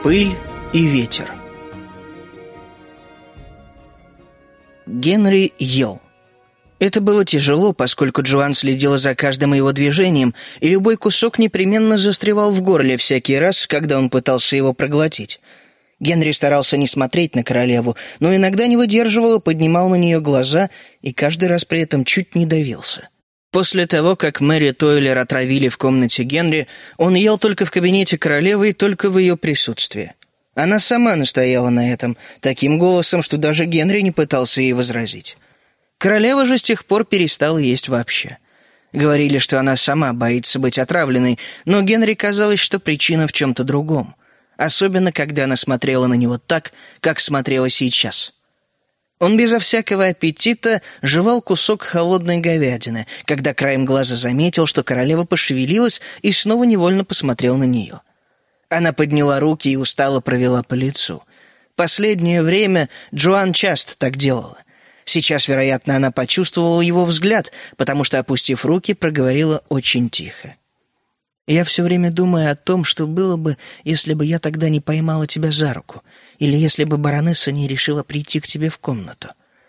Пыль и ветер. Генри ел. Это было тяжело, поскольку Джоан следила за каждым его движением, и любой кусок непременно застревал в горле всякий раз, когда он пытался его проглотить. Генри старался не смотреть на королеву, но иногда не выдерживал и поднимал на нее глаза, и каждый раз при этом чуть не давился. После того, как Мэри Тойлер отравили в комнате Генри, он ел только в кабинете королевы и только в ее присутствии. Она сама настояла на этом, таким голосом, что даже Генри не пытался ей возразить. Королева же с тех пор перестала есть вообще. Говорили, что она сама боится быть отравленной, но Генри казалось, что причина в чем-то другом. Особенно, когда она смотрела на него так, как смотрела сейчас. Он безо всякого аппетита жевал кусок холодной говядины, когда краем глаза заметил, что королева пошевелилась и снова невольно посмотрел на нее. Она подняла руки и устало провела по лицу. Последнее время Джоан часто так делала. Сейчас, вероятно, она почувствовала его взгляд, потому что, опустив руки, проговорила очень тихо. «Я все время думаю о том, что было бы, если бы я тогда не поймала тебя за руку, или если бы баронесса не решила прийти к тебе в комнату».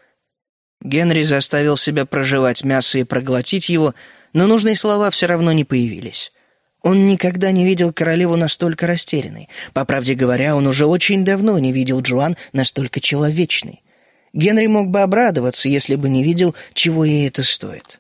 Генри заставил себя прожевать мясо и проглотить его, но нужные слова все равно не появились. Он никогда не видел королеву настолько растерянной. По правде говоря, он уже очень давно не видел Джоан настолько человечной. Генри мог бы обрадоваться, если бы не видел, чего ей это стоит.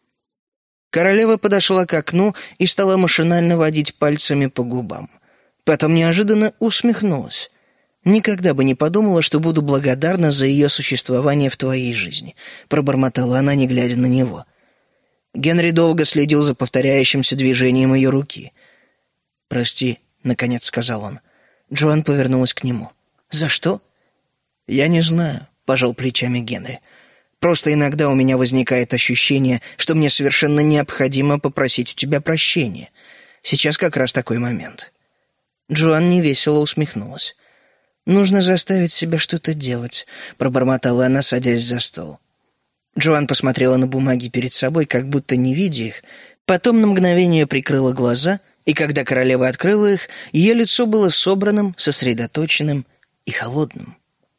Королева подошла к окну и стала машинально водить пальцами по губам. Потом неожиданно усмехнулась. «Никогда бы не подумала, что буду благодарна за ее существование в твоей жизни», — пробормотала она, не глядя на него. Генри долго следил за повторяющимся движением ее руки. «Прости», — наконец сказал он. Джоан повернулась к нему. «За что?» «Я не знаю», — пожал плечами Генри. «Просто иногда у меня возникает ощущение, что мне совершенно необходимо попросить у тебя прощения. Сейчас как раз такой момент». Джоан невесело усмехнулась. «Нужно заставить себя что-то делать», — пробормотала она, садясь за стол. Джоан посмотрела на бумаги перед собой, как будто не видя их, потом на мгновение прикрыла глаза, и когда королева открыла их, ее лицо было собранным, сосредоточенным и холодным.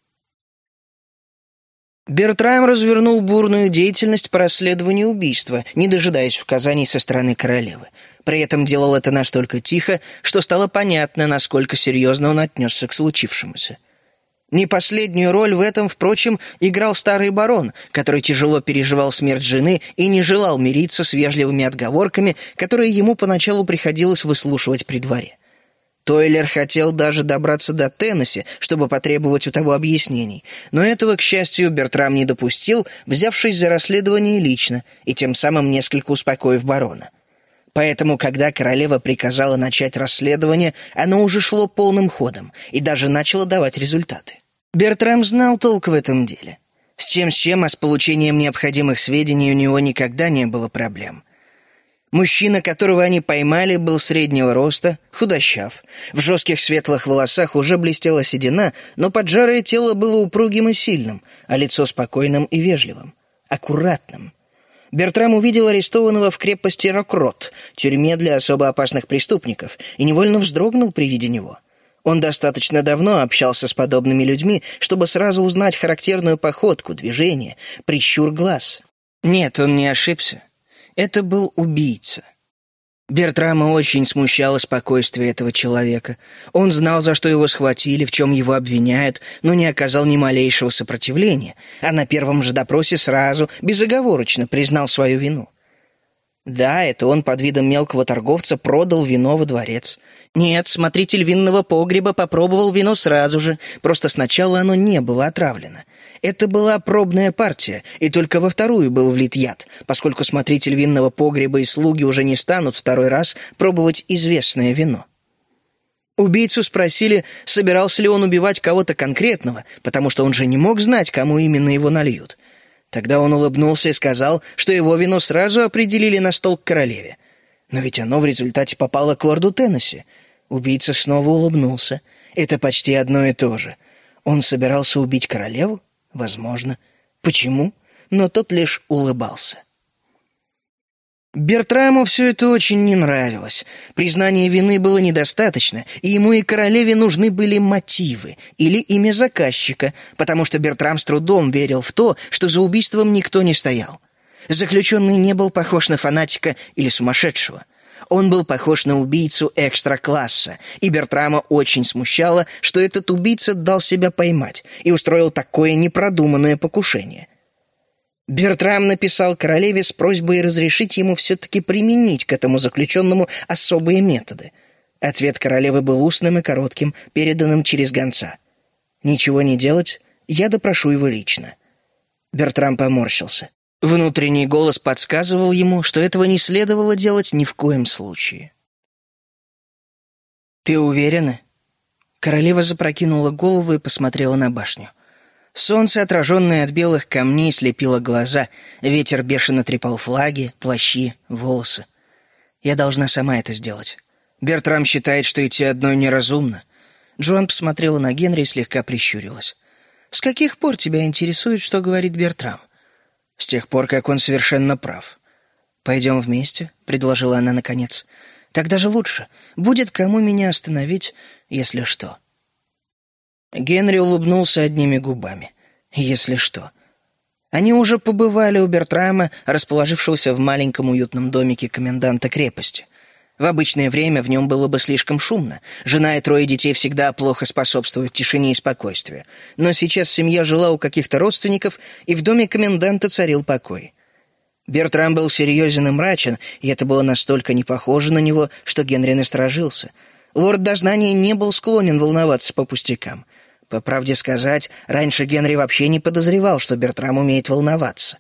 Бертрам развернул бурную деятельность по расследованию убийства, не дожидаясь указаний со стороны королевы. При этом делал это настолько тихо, что стало понятно, насколько серьезно он отнесся к случившемуся. Не последнюю роль в этом, впрочем, играл старый барон, который тяжело переживал смерть жены и не желал мириться с вежливыми отговорками, которые ему поначалу приходилось выслушивать при дворе. Тойлер хотел даже добраться до Теннесси, чтобы потребовать у того объяснений, но этого, к счастью, Бертрам не допустил, взявшись за расследование лично и тем самым несколько успокоив барона. Поэтому, когда королева приказала начать расследование, оно уже шло полным ходом и даже начало давать результаты. Бертрам знал толк в этом деле. С чем, а с получением необходимых сведений у него никогда не было проблем. Мужчина, которого они поймали, был среднего роста, худощав. В жестких светлых волосах уже блестела седина, но поджарое тело было упругим и сильным, а лицо спокойным и вежливым, аккуратным. Бертрам увидел арестованного в крепости Рокрот, тюрьме для особо опасных преступников, и невольно вздрогнул при виде него. Он достаточно давно общался с подобными людьми, чтобы сразу узнать характерную походку, движение, прищур глаз. Нет, он не ошибся. Это был убийца. Бертрама очень смущало спокойствие этого человека. Он знал, за что его схватили, в чем его обвиняют, но не оказал ни малейшего сопротивления, а на первом же допросе сразу, безоговорочно признал свою вину. Да, это он под видом мелкого торговца продал вино во дворец. Нет, смотритель винного погреба попробовал вино сразу же, просто сначала оно не было отравлено. Это была пробная партия, и только во вторую был влит яд, поскольку смотритель винного погреба и слуги уже не станут второй раз пробовать известное вино. Убийцу спросили, собирался ли он убивать кого-то конкретного, потому что он же не мог знать, кому именно его нальют. Тогда он улыбнулся и сказал, что его вино сразу определили на стол к королеве. Но ведь оно в результате попало к лорду Теннесси. Убийца снова улыбнулся. Это почти одно и то же. Он собирался убить королеву? Возможно. Почему? Но тот лишь улыбался. Бертраму все это очень не нравилось. Признания вины было недостаточно, и ему и королеве нужны были мотивы или имя заказчика, потому что Бертрам с трудом верил в то, что за убийством никто не стоял. Заключенный не был похож на фанатика или сумасшедшего. Он был похож на убийцу экстра-класса, и Бертрама очень смущало, что этот убийца дал себя поймать и устроил такое непродуманное покушение. Бертрам написал королеве с просьбой разрешить ему все-таки применить к этому заключенному особые методы. Ответ королевы был устным и коротким, переданным через гонца. «Ничего не делать, я допрошу его лично». Бертрам поморщился. Внутренний голос подсказывал ему, что этого не следовало делать ни в коем случае. «Ты уверена?» Королева запрокинула голову и посмотрела на башню. Солнце, отраженное от белых камней, слепило глаза. Ветер бешено трепал флаги, плащи, волосы. «Я должна сама это сделать. Бертрам считает, что идти одной неразумно». Джоан посмотрела на Генри и слегка прищурилась. «С каких пор тебя интересует, что говорит Бертрам?» «С тех пор, как он совершенно прав». «Пойдем вместе», — предложила она наконец. «Так даже лучше. Будет кому меня остановить, если что». Генри улыбнулся одними губами. «Если что». Они уже побывали у Бертрама, расположившегося в маленьком уютном домике коменданта крепости. В обычное время в нем было бы слишком шумно. Жена и 3 детей всегда плохо способствуют тишине и спокойствию. Но сейчас семья жила у каких-то родственников, и в доме коменданта царил покой. Бертрам был серьезен и мрачен, и это было настолько не похоже на него, что Генри насторожился. Лорд-дознания не был склонен волноваться по пустякам. По правде сказать, раньше Генри вообще не подозревал, что Бертрам умеет волноваться.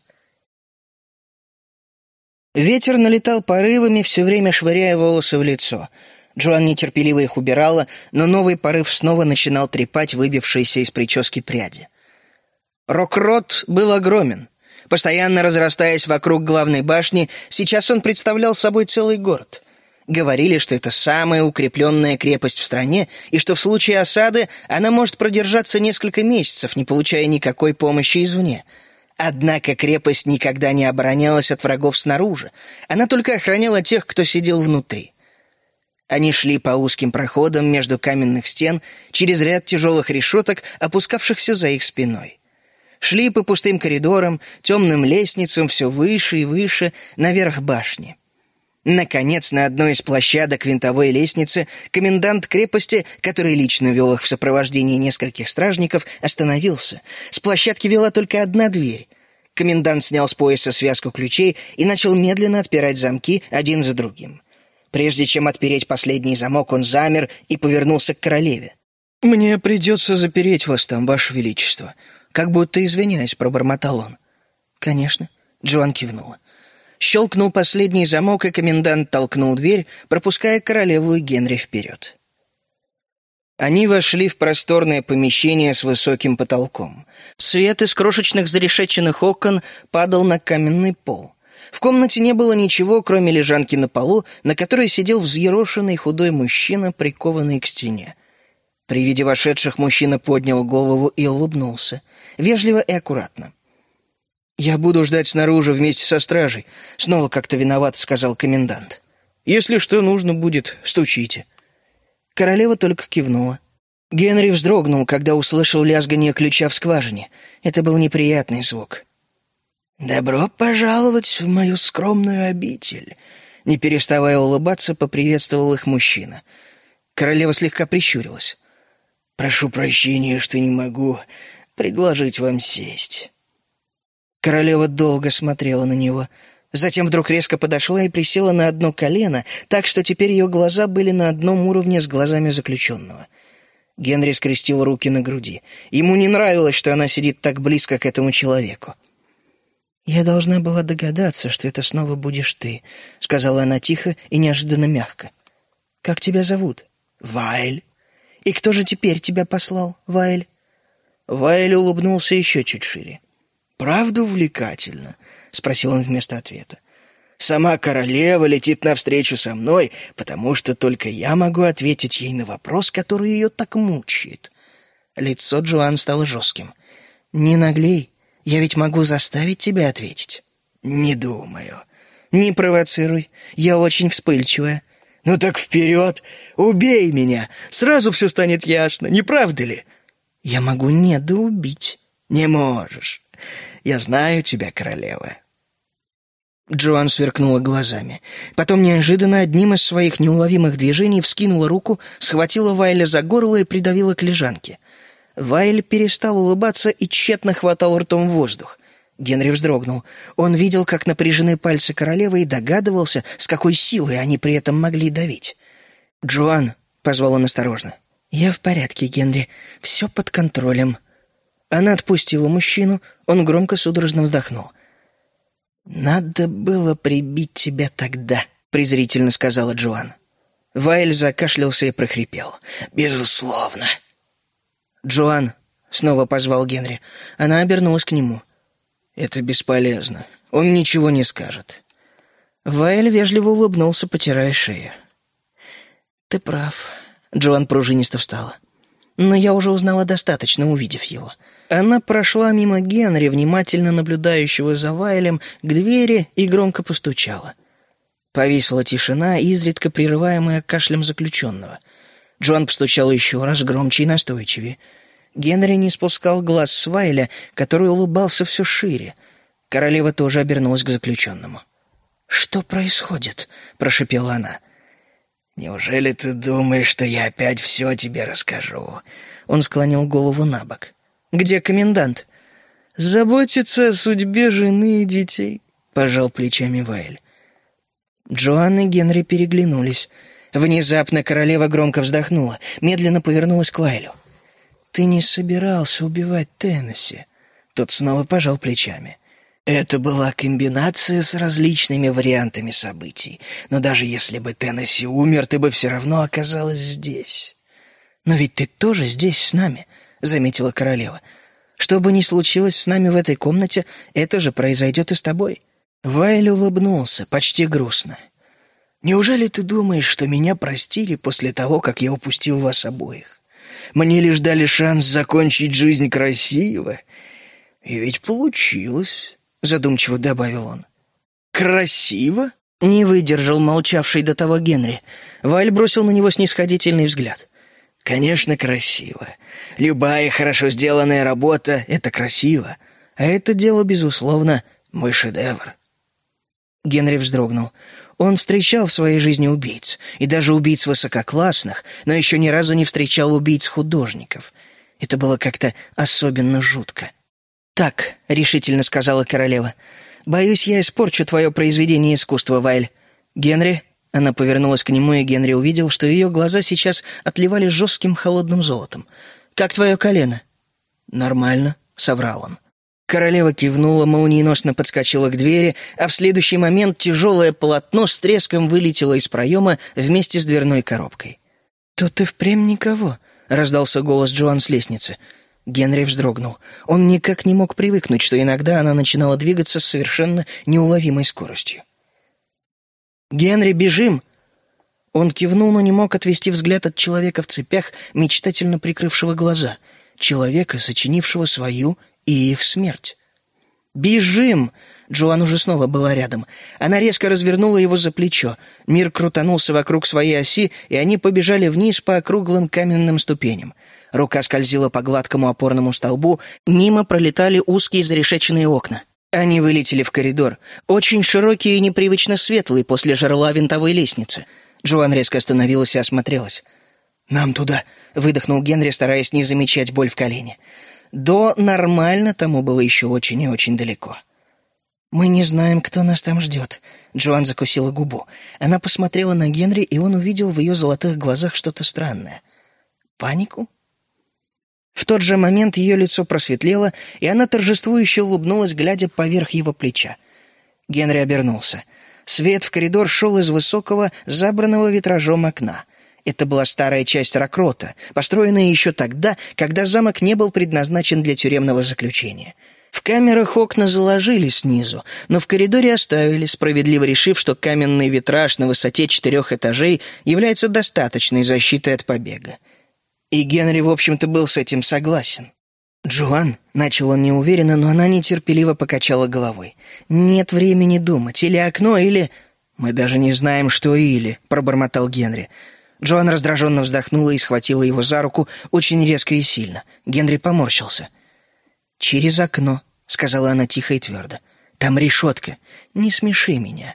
Ветер налетал порывами, все время швыряя волосы в лицо. Джоан нетерпеливо их убирала, но новый порыв снова начинал трепать выбившиеся из прически пряди. Рокрот был огромен. Постоянно разрастаясь вокруг главной башни, сейчас он представлял собой целый город. Говорили, что это самая укрепленная крепость в стране, и что в случае осады она может продержаться несколько месяцев, не получая никакой помощи извне. Однако крепость никогда не оборонялась от врагов снаружи, она только охраняла тех, кто сидел внутри. Они шли по узким проходам между каменных стен, через ряд тяжелых решеток, опускавшихся за их спиной. Шли по пустым коридорам, темным лестницам все выше и выше, наверх башни. Наконец, на одной из площадок винтовой лестницы комендант крепости, который лично вел их в сопровождении нескольких стражников, остановился. С площадки вела только одна дверь. Комендант снял с пояса связку ключей и начал медленно отпирать замки один за другим. Прежде чем отпереть последний замок, он замер и повернулся к королеве. «Мне придется запереть вас там, ваше величество», — как будто извиняясь, пробормотал он. «Конечно», — Джоан кивнула. Щелкнул последний замок, и комендант толкнул дверь, пропуская королеву и Генри вперед. Они вошли в просторное помещение с высоким потолком. Свет из крошечных зарешеченных окон падал на каменный пол. В комнате не было ничего, кроме лежанки на полу, на которой сидел взъерошенный худой мужчина, прикованный к стене. При виде вошедших мужчина поднял голову и улыбнулся, вежливо и аккуратно. «Я буду ждать снаружи вместе со стражей», — снова как-то виноват сказал комендант. «Если что нужно будет, стучите». Королева только кивнула. Генри вздрогнул, когда услышал лязганье ключа в скважине. Это был неприятный звук. «Добро пожаловать в мою скромную обитель», — не переставая улыбаться, поприветствовал их мужчина. Королева слегка прищурилась. «Прошу прощения, что не могу предложить вам сесть». Королева долго смотрела на него. Затем вдруг резко подошла и присела на одно колено, так что теперь ее глаза были на одном уровне с глазами заключенного. Генри скрестил руки на груди. Ему не нравилось, что она сидит так близко к этому человеку. «Я должна была догадаться, что это снова будешь ты», — сказала она тихо и неожиданно мягко. «Как тебя зовут?» «Вайль». «И кто же теперь тебя послал, Вайль?» Вайль улыбнулся еще чуть шире. «Правда увлекательно?» — спросил он вместо ответа. «Сама королева летит навстречу со мной, потому что только я могу ответить ей на вопрос, который ее так мучает». Лицо Джоан стало жестким. «Не наглей, я ведь могу заставить тебя ответить». «Не думаю. «Не провоцируй, я очень вспыльчивая». «Ну так вперед! Убей меня! Сразу все станет ясно, не правда ли?» «Я могу недоубить». «Не можешь. Я знаю тебя, королева». Джоан сверкнула глазами. Потом неожиданно одним из своих неуловимых движений вскинула руку, схватила Вайля за горло и придавила к лежанке. Вайль перестал улыбаться и тщетно хватал ртом воздух. Генри вздрогнул. Он видел, как напряжены пальцы королевы, и догадывался, с какой силой они при этом могли давить. «Джоан», — позвал он осторожно. «Я в порядке, Генри. Все под контролем». Она отпустила мужчину, он громко судорожно вздохнул. «Надо было прибить тебя тогда», — презрительно сказала Джоан. Вайль закашлялся и прохрипел. «Безусловно». «Джоан», — снова позвал Генри. Она обернулась к нему. «Это бесполезно. Он ничего не скажет». Вайль вежливо улыбнулся, потирая шею. «Ты прав». Джоан пружинисто встала. «Но я уже узнала достаточно, увидев его». Она прошла мимо Генри, внимательно наблюдающего за Вайлем, к двери и громко постучала. Повисла тишина, изредка прерываемая кашлем заключенного. Джоан постучала еще раз, громче и настойчивее. Генри не спускал глаз с Вайля, который улыбался все шире. Королева тоже обернулась к заключенному. «Что происходит?» — прошепела она. «Неужели ты думаешь, что я опять все тебе расскажу?» Он склонил голову на бок. «Где комендант?» «Заботится о судьбе жены и детей», — пожал плечами Вайль. Джоан и Генри переглянулись. Внезапно королева громко вздохнула, медленно повернулась к Вайлю. «Ты не собирался убивать Теннесси?» Тот снова пожал плечами. «Это была комбинация с различными вариантами событий. Но даже если бы Теннесси умер, ты бы все равно оказалась здесь». «Но ведь ты тоже здесь с нами», — заметила королева. «Что бы ни случилось с нами в этой комнате, это же произойдет и с тобой». Вайль улыбнулся, почти грустно. «Неужели ты думаешь, что меня простили после того, как я упустил вас обоих? Мне лишь дали шанс закончить жизнь красиво. И ведь получилось», — задумчиво добавил он. «Красиво?» — не выдержал молчавший до того Генри. Вайль бросил на него снисходительный взгляд. «Конечно, красиво. Любая хорошо сделанная работа — это красиво. А это дело, безусловно, мой шедевр». Генри вздрогнул. Он встречал в своей жизни убийц, и даже убийц высококлассных, но еще ни разу не встречал убийц-художников. Это было как-то особенно жутко. «Так», — решительно сказала королева, — «боюсь, я испорчу твое произведение искусства, Вайль. Генри...» Она повернулась к нему, и Генри увидел, что ее глаза сейчас отливали жестким холодным золотом. «Как твое колено?» «Нормально», — соврал он. Королева кивнула, молниеносно подскочила к двери, а в следующий момент тяжелое полотно с треском вылетело из проема вместе с дверной коробкой. «Тут и впрямь никого», — раздался голос Джоан с лестницы. Генри вздрогнул. Он никак не мог привыкнуть, что иногда она начинала двигаться с совершенно неуловимой скоростью. «Генри, бежим!» Он кивнул, но не мог отвести взгляд от человека в цепях, мечтательно прикрывшего глаза. Человека, сочинившего свою и их смерть. «Бежим!» Джоан уже снова была рядом. Она резко развернула его за плечо. Мир крутанулся вокруг своей оси, и они побежали вниз по округлым каменным ступеням. Рука скользила по гладкому опорному столбу, мимо пролетали узкие зарешеченные окна. Они вылетели в коридор, очень широкий и непривычно светлый после жерла винтовой лестницы. Джоан резко остановилась и осмотрелась. «Нам туда», — выдохнул Генри, стараясь не замечать боль в колене. До «нормально» тому было еще очень и очень далеко. «Мы не знаем, кто нас там ждет», — Джоан закусила губу. Она посмотрела на Генри, и он увидел в ее золотых глазах что-то странное. Панику? В тот же момент ее лицо просветлело, и она торжествующе улыбнулась, глядя поверх его плеча. Генри обернулся. Свет в коридор шел из высокого, забранного витражом окна. Это была старая часть Рокрота, построенная еще тогда, когда замок не был предназначен для тюремного заключения. В камерах окна заложили снизу, но в коридоре оставили, справедливо решив, что каменный витраж на высоте 4 этажей является достаточной защитой от побега. И Генри, в общем-то, был с этим согласен. «Джоан», — начал он неуверенно, но она нетерпеливо покачала головой. «Нет времени думать. Или окно, или...» «Мы даже не знаем, что или», — пробормотал Генри. Джоан раздраженно вздохнула и схватила его за руку очень резко и сильно. Генри поморщился. «Через окно», — сказала она тихо и твердо. «Там решетка. Не смеши меня».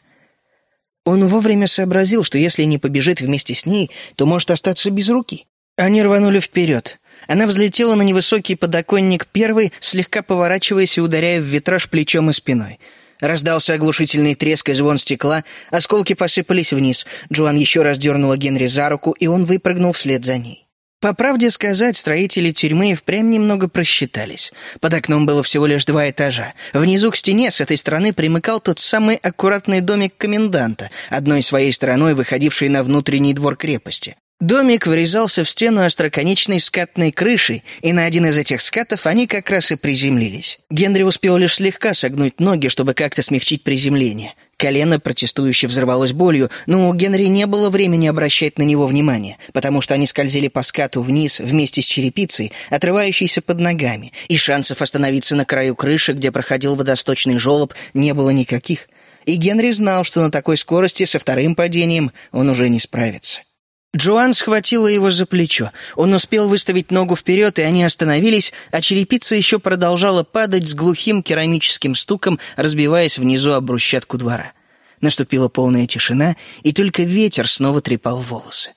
Он вовремя сообразил, что если не побежит вместе с ней, то может остаться без руки. Они рванули вперед. Она взлетела на невысокий подоконник первой, слегка поворачиваясь и ударяя в витраж плечом и спиной. Раздался оглушительный треск и звон стекла, осколки посыпались вниз. Джоан еще раз дернула Генри за руку, и он выпрыгнул вслед за ней. По правде сказать, строители тюрьмы впрямь немного просчитались. Под окном было всего лишь 2 этажа. Внизу к стене с этой стороны примыкал тот самый аккуратный домик коменданта, одной своей стороной выходивший на внутренний двор крепости. Домик вырезался в стену остроконечной скатной крышей, и на один из этих скатов они как раз и приземлились. Генри успел лишь слегка согнуть ноги, чтобы как-то смягчить приземление. Колено протестующе взорвалось болью, но у Генри не было времени обращать на него внимание, потому что они скользили по скату вниз вместе с черепицей, отрывающейся под ногами, и шансов остановиться на краю крыши, где проходил водосточный желоб, не было никаких. И Генри знал, что на такой скорости со вторым падением он уже не справится. Джоан схватила его за плечо. Он успел выставить ногу вперед, и они остановились, а черепица еще продолжала падать с глухим керамическим стуком, разбиваясь внизу об брусчатку двора. Наступила полная тишина, и только ветер снова трепал волосы.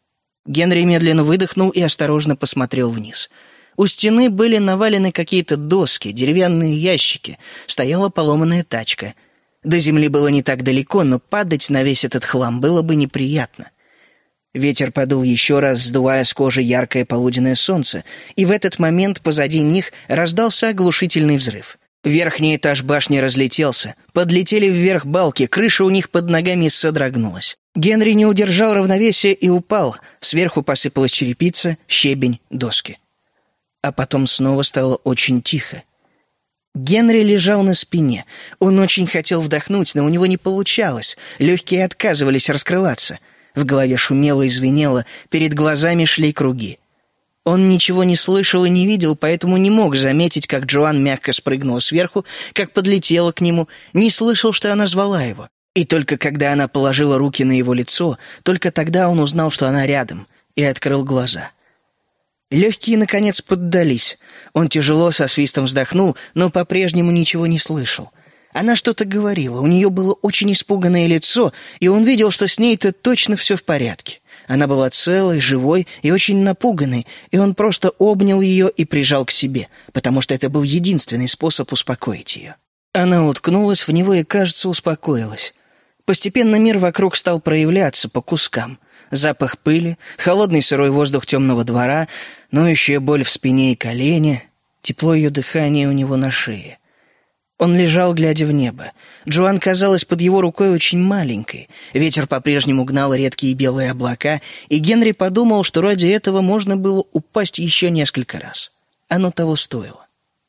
Генри медленно выдохнул и осторожно посмотрел вниз. У стены были навалены какие-то доски, деревянные ящики, стояла поломанная тачка. До земли было не так далеко, но падать на весь этот хлам было бы неприятно. Ветер подул еще раз, сдувая с кожи яркое полуденное солнце, и в этот момент позади них раздался оглушительный взрыв. Верхний этаж башни разлетелся, подлетели вверх балки, крыша у них под ногами содрогнулась. Генри не удержал равновесия и упал, сверху посыпалась черепица, щебень, доски. А потом снова стало очень тихо. Генри лежал на спине. Он очень хотел вдохнуть, но у него не получалось, легкие отказывались раскрываться. В голове шумело и звенело, перед глазами шли круги. Он ничего не слышал и не видел, поэтому не мог заметить, как Джоан мягко спрыгнула сверху, как подлетела к нему, не слышал, что она звала его. И только когда она положила руки на его лицо, только тогда он узнал, что она рядом, и открыл глаза. Легкие, наконец, поддались. Он тяжело со свистом вздохнул, но по-прежнему ничего не слышал. Она что-то говорила, у нее было очень испуганное лицо, и он видел, что с ней-то точно все в порядке. Она была целой, живой и очень напуганной, и он просто обнял ее и прижал к себе, потому что это был единственный способ успокоить ее. Она уткнулась в него и, кажется, успокоилась. Постепенно мир вокруг стал проявляться по кускам. Запах пыли, холодный сырой воздух темного двора, ноющая боль в спине и колене, тепло ее дыхания у него на шее. Он лежал, глядя в небо. Джоан казалась под его рукой очень маленькой. Ветер по-прежнему гнал редкие белые облака, и Генри подумал, что ради этого можно было упасть еще несколько раз. Оно того стоило.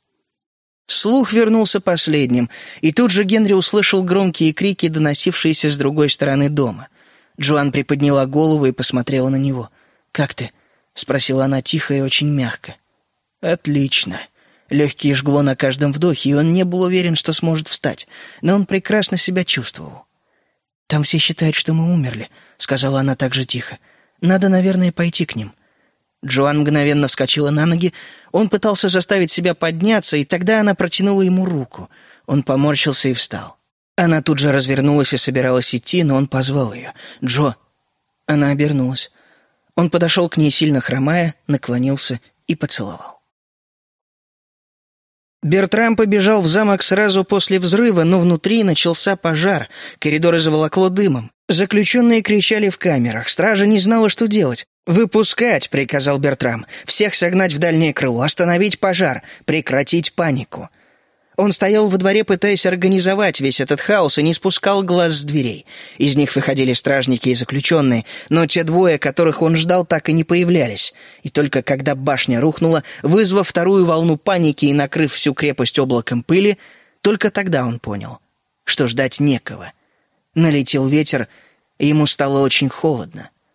Слух вернулся последним, и тут же Генри услышал громкие крики, доносившиеся с другой стороны дома. Джоан приподняла голову и посмотрела на него. «Как ты?» — спросила она тихо и очень мягко. «Отлично». Легкие жгло на каждом вдохе, и он не был уверен, что сможет встать, но он прекрасно себя чувствовал. «Там все считают, что мы умерли», — сказала она так же тихо. «Надо, наверное, пойти к ним». Джоан мгновенно вскочила на ноги. Он пытался заставить себя подняться, и тогда она протянула ему руку. Он поморщился и встал. Она тут же развернулась и собиралась идти, но он позвал ее. «Джо!» Она обернулась. Он подошел к ней, сильно хромая, наклонился и поцеловал. Бертрам побежал в замок сразу после взрыва, но внутри начался пожар, коридоры заволокло дымом. Заключенные кричали в камерах, стража не знала, что делать. «Выпускать!» — приказал Бертрам. «Всех согнать в дальнее крыло, остановить пожар, прекратить панику». Он стоял во дворе, пытаясь организовать весь этот хаос, и не спускал глаз с дверей. Из них выходили стражники и заключенные, но те двое, которых он ждал, так и не появлялись. И только когда башня рухнула, вызвав вторую волну паники и накрыв всю крепость облаком пыли, только тогда он понял, что ждать некого. Налетел ветер, и ему стало очень холодно.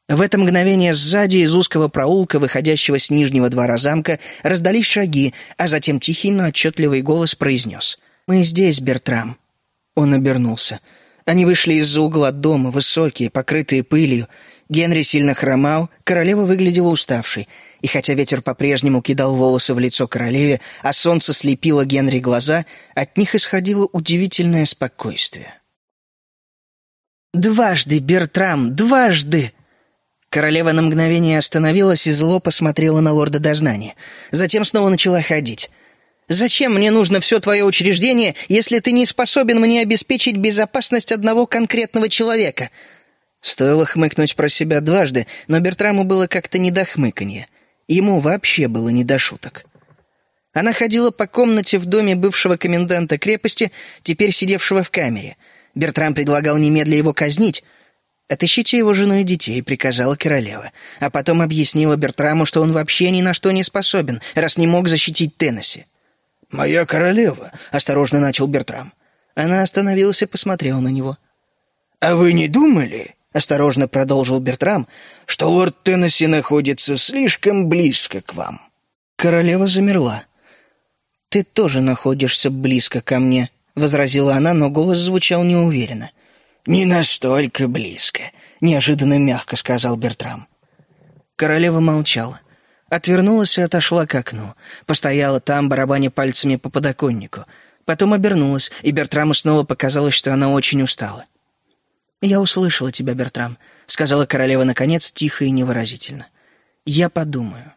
В это мгновение сзади из узкого проулка, выходящего с нижнего двора замка, раздались шаги, а затем тихий, но отчетливый голос произнес: «Мы здесь, Бертрам». Он обернулся. Они вышли из-за угла дома, высокие, покрытые пылью. Генри сильно хромал, королева выглядела уставшей. И хотя ветер по-прежнему кидал волосы в лицо королеве, а солнце слепило Генри глаза, от них исходило удивительное спокойствие. «Дважды, Бертрам, дважды!» Королева на мгновение остановилась и зло посмотрела на лорда дознания. Затем снова начала ходить. «Зачем мне нужно все твое учреждение, если ты не способен мне обеспечить безопасность одного конкретного человека?» Стоило хмыкнуть про себя дважды, но Бертраму было как-то не до хмыканья. Ему вообще было не до шуток. Она ходила по комнате в доме бывшего коменданта крепости, теперь сидевшего в камере. Бертрам предлагал немедля его казнить. «Отыщите его жену и детей», — приказала королева. А потом объяснила Бертраму, что он вообще ни на что не способен, раз не мог защитить Теннесси. «Моя королева», — осторожно начал Бертрам. Она остановилась и посмотрела на него. «А вы не думали, — осторожно продолжил Бертрам, — что лорд Теннесси находится слишком близко к вам?» Королева замерла. «Ты тоже находишься близко ко мне», — возразила она, но голос звучал неуверенно. «Не настолько близко», — неожиданно мягко сказал Бертрам. Королева молчала. Отвернулась и отошла к окну. Постояла там, барабаня пальцами по подоконнику. Потом обернулась, и Бертраму снова показалось, что она очень устала. «Я услышала тебя, Бертрам», — сказала королева наконец, тихо и невыразительно. «Я подумаю».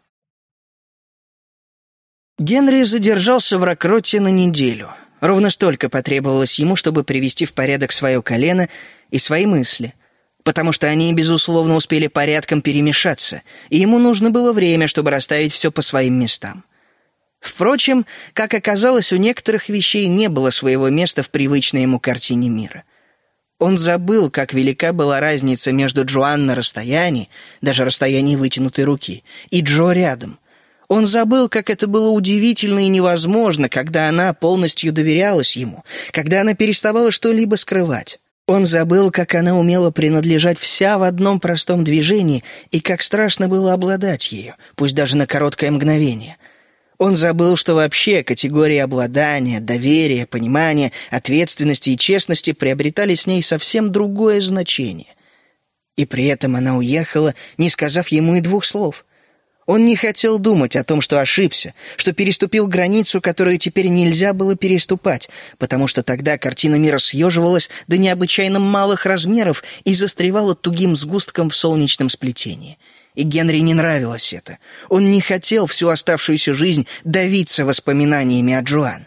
Генри задержался в Рокроте на неделю. Ровно столько потребовалось ему, чтобы привести в порядок свое колено и свои мысли, потому что они, безусловно, успели порядком перемешаться, и ему нужно было время, чтобы расставить все по своим местам. Впрочем, как оказалось, у некоторых вещей не было своего места в привычной ему картине мира. Он забыл, как велика была разница между Джоан на расстоянии, даже расстоянии вытянутой руки, и Джо рядом. Он забыл, как это было удивительно и невозможно, когда она полностью доверялась ему, когда она переставала что-либо скрывать. Он забыл, как она умела принадлежать вся в одном простом движении, и как страшно было обладать ею, пусть даже на короткое мгновение. Он забыл, что вообще категории обладания, доверия, понимания, ответственности и честности приобретали с ней совсем другое значение. И при этом она уехала, не сказав ему и двух слов. Он не хотел думать о том, что ошибся, что переступил границу, которую теперь нельзя было переступать, потому что тогда картина мира съеживалась до необычайно малых размеров и застревала тугим сгустком в солнечном сплетении. И Генри не нравилось это. Он не хотел всю оставшуюся жизнь давиться воспоминаниями о Джоан.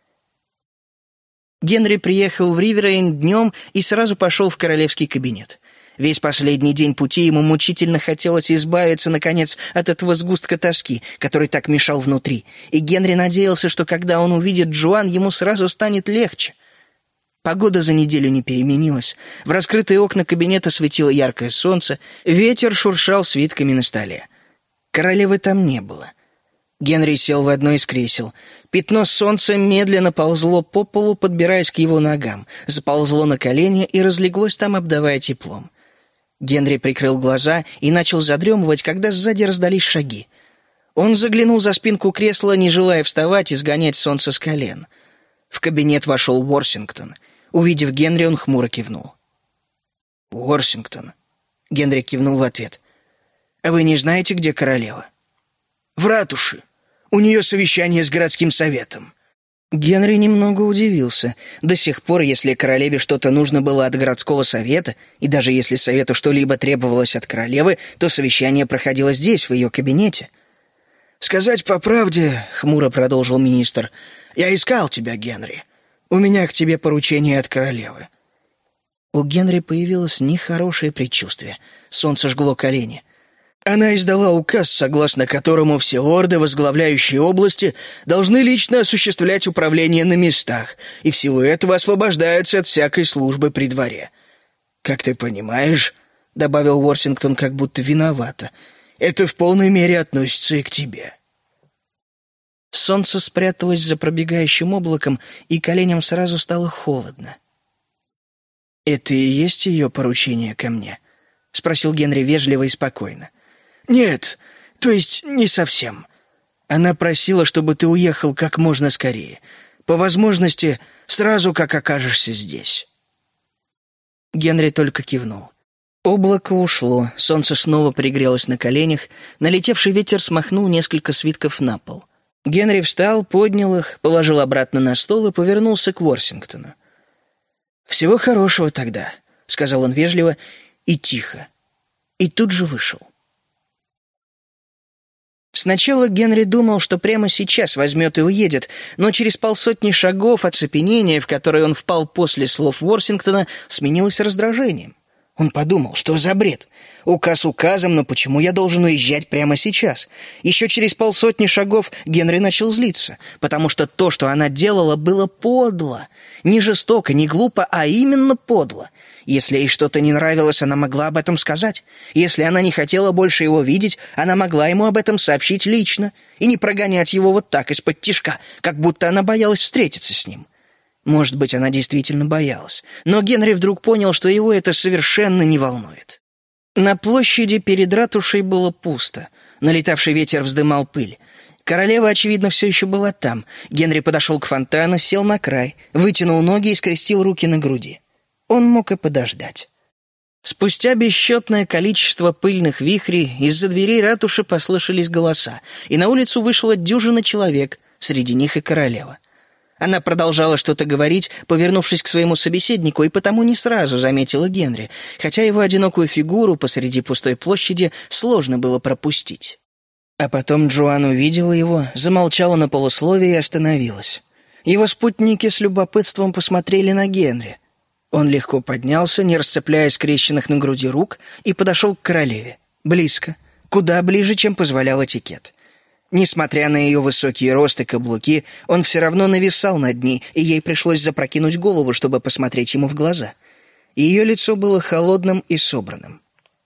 Генри приехал в Ривер-Эйн днем и сразу пошел в королевский кабинет. Весь последний день пути ему мучительно хотелось избавиться, наконец, от этого сгустка тоски, который так мешал внутри, и Генри надеялся, что когда он увидит Джоан, ему сразу станет легче. Погода за неделю не переменилась, в раскрытые окна кабинета светило яркое солнце, ветер шуршал свитками на столе. Королевы там не было. Генри сел в одно из кресел. Пятно солнца медленно ползло по полу, подбираясь к его ногам, заползло на колени и разлеглось там, обдавая теплом. Генри прикрыл глаза и начал задремывать, когда сзади раздались шаги. Он заглянул за спинку кресла, не желая вставать и сгонять солнце с колен. В кабинет вошел Уорсингтон. Увидев Генри, он хмуро кивнул. «Уорсингтон», — Генри кивнул в ответ. «А вы не знаете, где королева?» «В ратуше. У нее совещание с городским советом». Генри немного удивился. До сих пор, если королеве что-то нужно было от городского совета, и даже если совету что-либо требовалось от королевы, то совещание проходило здесь, в ее кабинете. «Сказать по правде, — хмуро продолжил министр, — я искал тебя, Генри. У меня к тебе поручение от королевы». У Генри появилось нехорошее предчувствие. Солнце жгло колени. Она издала указ, согласно которому все лорды, возглавляющие области, должны лично осуществлять управление на местах, и в силу этого освобождаются от всякой службы при дворе. «Как ты понимаешь, — добавил Уорсингтон как будто виновато, — это в полной мере относится и к тебе». Солнце спряталось за пробегающим облаком, и коленям сразу стало холодно. «Это и есть ее поручение ко мне?» — спросил Генри вежливо и спокойно. «Нет, то есть не совсем. Она просила, чтобы ты уехал как можно скорее. По возможности, сразу как окажешься здесь». Генри только кивнул. Облако ушло, солнце снова пригрелось на коленях, налетевший ветер смахнул несколько свитков на пол. Генри встал, поднял их, положил обратно на стол и повернулся к Ворсингтону. «Всего хорошего тогда», — сказал он вежливо и тихо, и тут же вышел. Сначала Генри думал, что прямо сейчас возьмет и уедет, но через 50 шагов оцепенение, в которое он впал после слов Ворсингтона, сменилось раздражением. Он подумал, что за бред? Указ указом, но почему я должен уезжать прямо сейчас? Еще через 50 шагов Генри начал злиться, потому что то, что она делала, было подло. Не жестоко, не глупо, а именно подло. Если ей что-то не нравилось, она могла об этом сказать. Если она не хотела больше его видеть, она могла ему об этом сообщить лично и не прогонять его вот так из-под тишка, как будто она боялась встретиться с ним. Может быть, она действительно боялась, но Генри вдруг понял, что его это совершенно не волнует. На площади перед ратушей было пусто. Налетавший ветер вздымал пыль. Королева, очевидно, все еще была там. Генри подошел к фонтану, сел на край, вытянул ноги и скрестил руки на груди. Он мог и подождать. Спустя бесчетное количество пыльных вихрей из-за дверей ратуши послышались голоса, и на улицу вышла дюжина человек, среди них и королева. Она продолжала что-то говорить, повернувшись к своему собеседнику, и потому не сразу заметила Генри, хотя его одинокую фигуру посреди пустой площади сложно было пропустить. А потом Джоан увидела его, замолчала на полусловие и остановилась. Его спутники с любопытством посмотрели на Генри. Он легко поднялся, не расцепляя скрещенных на груди рук, и подошел к королеве. Близко, куда ближе, чем позволял этикет. Несмотря на ее высокий рост и каблуки, он все равно нависал над ней, и ей пришлось запрокинуть голову, чтобы посмотреть ему в глаза. Ее лицо было холодным и собранным.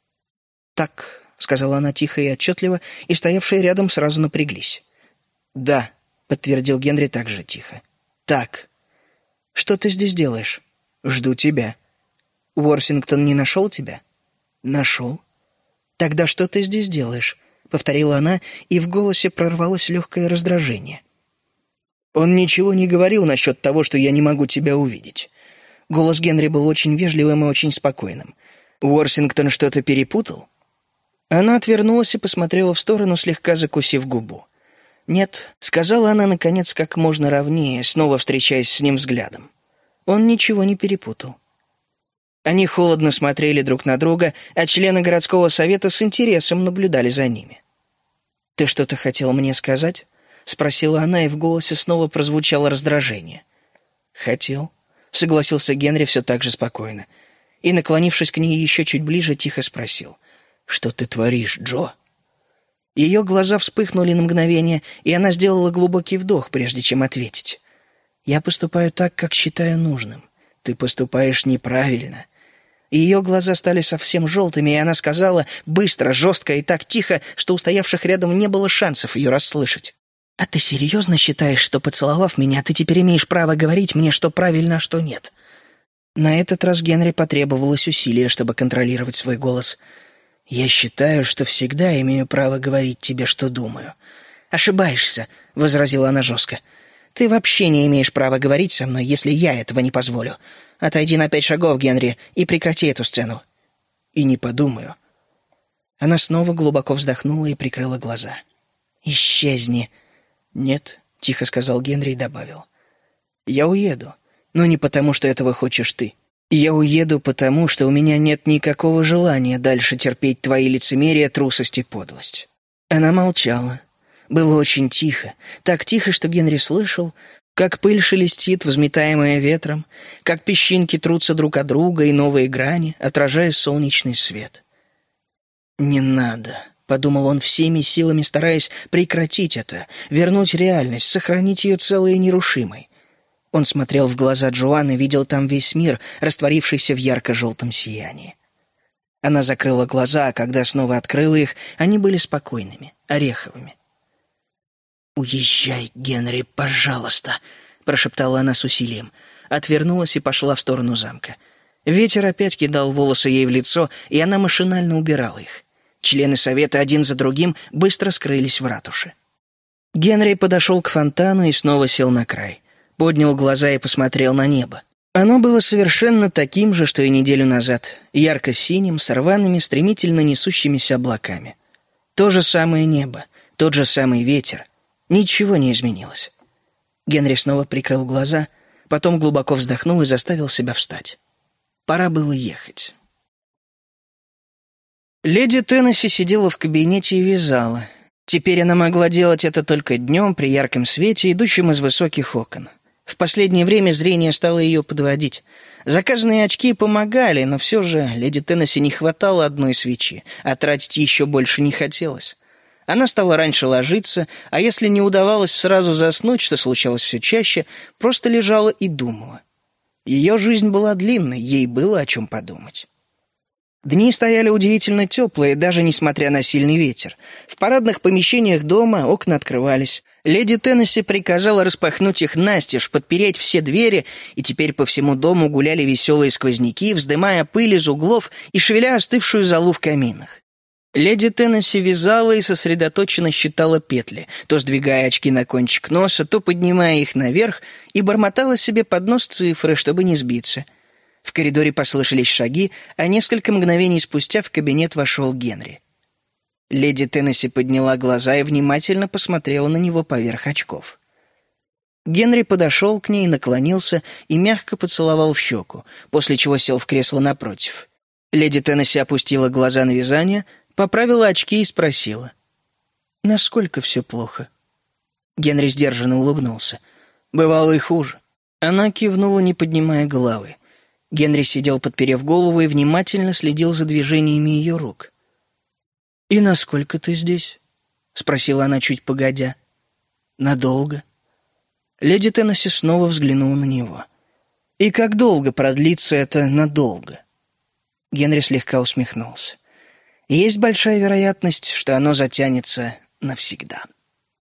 «Так», — сказала она тихо и отчетливо, и стоявшие рядом сразу напряглись. «Да», — подтвердил Генри так же тихо. «Так. Что ты здесь делаешь?» «Жду тебя». «Уорсингтон не нашел тебя?» «Нашел». «Тогда что ты здесь делаешь?» — повторила она, и в голосе прорвалось легкое раздражение. «Он ничего не говорил насчет того, что я не могу тебя увидеть». Голос Генри был очень вежливым и очень спокойным. «Уорсингтон что-то перепутал?» Она отвернулась и посмотрела в сторону, слегка закусив губу. «Нет», — сказала она, наконец, как можно ровнее, снова встречаясь с ним взглядом. Он ничего не перепутал. Они холодно смотрели друг на друга, а члены городского совета с интересом наблюдали за ними. «Ты что-то хотел мне сказать?» — спросила она, и в голосе снова прозвучало раздражение. «Хотел», — согласился Генри все так же спокойно, и, наклонившись к ней еще чуть ближе, тихо спросил: «Что ты творишь, Джо?» Ее глаза вспыхнули на мгновение, и она сделала глубокий вдох, прежде чем ответить. «Я поступаю так, как считаю нужным. Ты поступаешь неправильно». Ее глаза стали совсем желтыми, и она сказала быстро, жестко и так тихо, что у стоявших рядом не было шансов ее расслышать. «А ты серьезно считаешь, что, поцеловав меня, ты теперь имеешь право говорить мне, что правильно, а что нет?» На этот раз Генри потребовалось усилие, чтобы контролировать свой голос. «Я считаю, что всегда имею право говорить тебе, что думаю». «Ошибаешься», — возразила она жестко. «Ты вообще не имеешь права говорить со мной, если я этого не позволю. Отойди на 5 шагов, Генри, и прекрати эту сцену». «И не подумаю». Она снова глубоко вздохнула и прикрыла глаза. «Исчезни». «Нет», — тихо сказал Генри и добавил. «Я уеду, но не потому, что этого хочешь ты. Я уеду потому, что у меня нет никакого желания дальше терпеть твои лицемерие, трусость и подлость». Она молчала. Было очень тихо, так тихо, что Генри слышал, как пыль шелестит, взметаемая ветром, как песчинки трутся друг от друга и новые грани, отражая солнечный свет. «Не надо», — подумал он всеми силами, стараясь прекратить это, вернуть реальность, сохранить ее целой и нерушимой. Он смотрел в глаза Джоан и видел там весь мир, растворившийся в ярко-желтом сиянии. Она закрыла глаза, а когда снова открыла их, они были спокойными, ореховыми. «Уезжай, Генри, пожалуйста», — прошептала она с усилием. Отвернулась и пошла в сторону замка. Ветер опять кидал волосы ей в лицо, и она машинально убирала их. Члены совета один за другим быстро скрылись в ратуше. Генри подошел к фонтану и снова сел на край. Поднял глаза и посмотрел на небо. Оно было совершенно таким же, что и неделю назад, ярко-синим, с рваными, стремительно несущимися облаками. То же самое небо, тот же самый ветер. Ничего не изменилось. Генри снова прикрыл глаза, потом глубоко вздохнул и заставил себя встать. Пора было ехать. Леди Теннесси сидела в кабинете и вязала. Теперь она могла делать это только днем, при ярком свете, идущем из высоких окон. В последнее время зрение стало ее подводить. Заказанные очки помогали, но все же леди Теннесси не хватало одной свечи, а тратить еще больше не хотелось. Она стала раньше ложиться, а если не удавалось сразу заснуть, что случалось все чаще, просто лежала и думала. Ее жизнь была длинной, ей было о чем подумать. Дни стояли удивительно теплые, даже несмотря на сильный ветер. В парадных помещениях дома окна открывались. Леди Теннесси приказала распахнуть их настежь, подпереть все двери, и теперь по всему дому гуляли веселые сквозняки, вздымая пыль из углов и шевеля остывшую золу в каминах. Леди Теннесси вязала и сосредоточенно считала петли, то сдвигая очки на кончик носа, то поднимая их наверх, и бормотала себе под нос цифры, чтобы не сбиться. В коридоре послышались шаги, а несколько мгновений спустя в кабинет вошел Генри. Леди Теннесси подняла глаза и внимательно посмотрела на него поверх очков. Генри подошел к ней, наклонился и мягко поцеловал в щеку, после чего сел в кресло напротив. Леди Теннесси опустила глаза на вязание, поправила очки и спросила: «Насколько все плохо?» Генри сдержанно улыбнулся. «Бывало и хуже». Она кивнула, не поднимая головы. Генри сидел, подперев голову, и внимательно следил за движениями ее рук. «И насколько ты здесь?» — спросила она чуть погодя. «Надолго?» Леди Теннесси снова взглянула на него. «И как долго продлится это надолго?» Генри слегка усмехнулся. «Есть большая вероятность, что оно затянется навсегда».